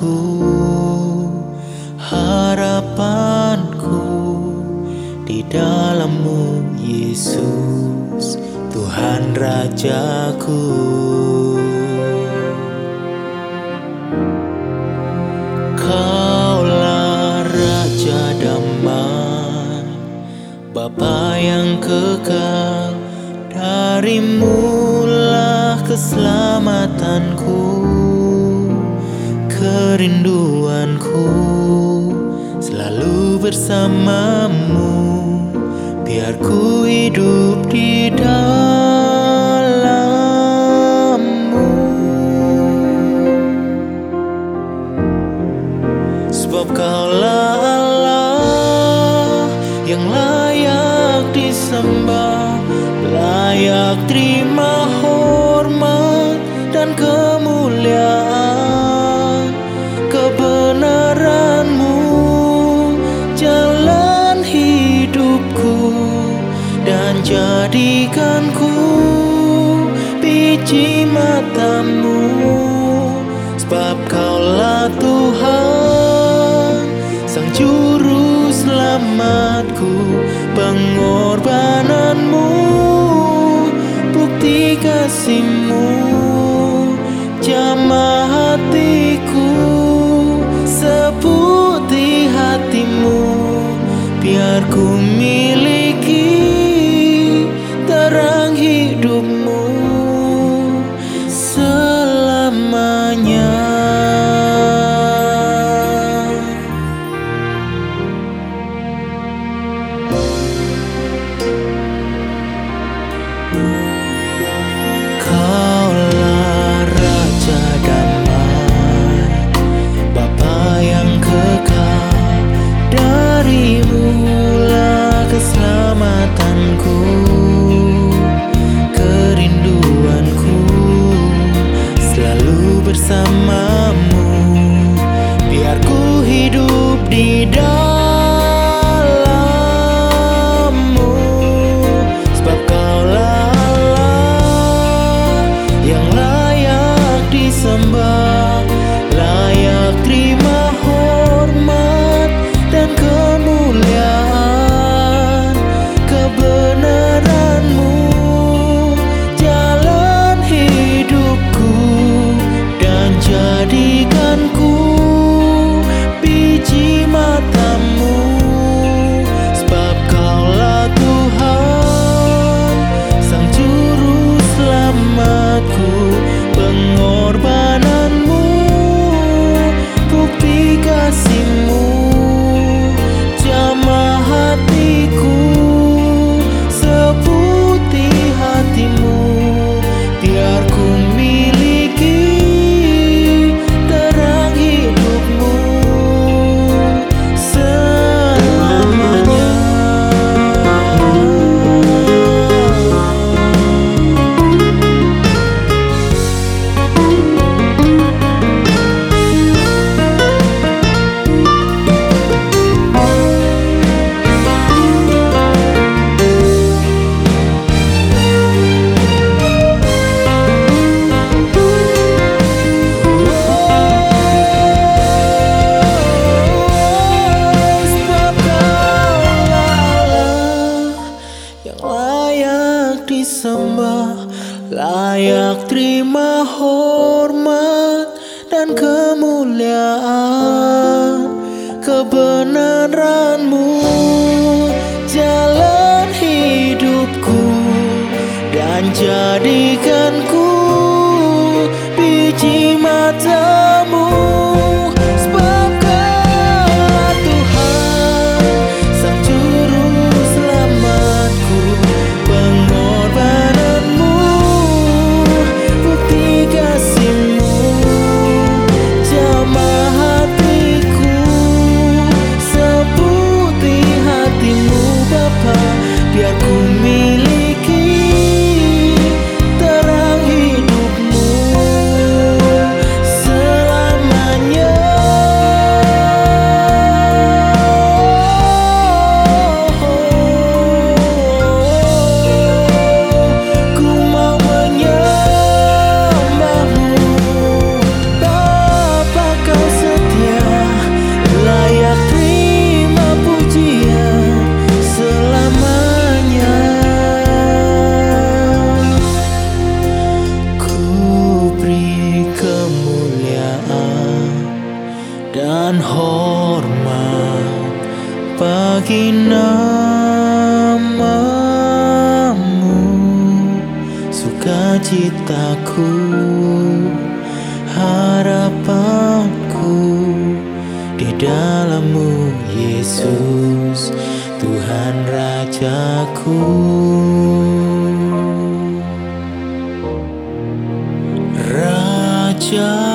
Tuhanku, harapanku di dalam-Mu Yesus, Tuhan Rajaku. Kaulah Raja damai, Bapa yang kekal, darimu-lah keselamatanku, kerinduanku selalu bersamamu, biar ku hidup di dalam-Mu. Sebab Kaulah Allah yang layak disembah, layak terima hormat dan kemuliaan. Kebenaran-Mu jalan hidupku, dan jadikanku biji mata-Mu. Sebab Kaulah Tuhan, Sang Juru Selamatku, pengorbanan-Mu, bukti kasih-Mu, jamah hatiku seputih hati-Mu, biar ku miliki terang hidup-Mu selamanya. Kaulah Raja damai, Bapa yang kekal, darimu-lah keselamatanku, kerinduanku selalu bersamamu, biar ku hidup di dalam-Mu. Sebab Kaulah Allah yang layak disembah, layak terima hormat dan kemuliaan. Kebenaran-Mu jalan hidupku, dan jadikanku biji mata-Mu. Sebab Kaulah Tuhan, Sang Juru Selamatku, pengorbanan-Mu, bukti kasih-Mu, jamah hatiku seputih hati-Mu, biar ku miliki terang hidup-Mu selamanya. Sebab Kaulah Allah yang layak disembah, layak terima hormat dan kemuliaan. Kebenaran-Mu jalan hidupku, dan jadikanku biji mata-Mu. Sebab Kaulah Tuhan, Sang Juru Selamatku, pengorbanan-Mu, bukti kasih-Mu, jamah hatiku dan hormat bagi namamu. Sukacitaku, harapanku di dalam-Mu, Yesus, Tuhan Rajaku. Raja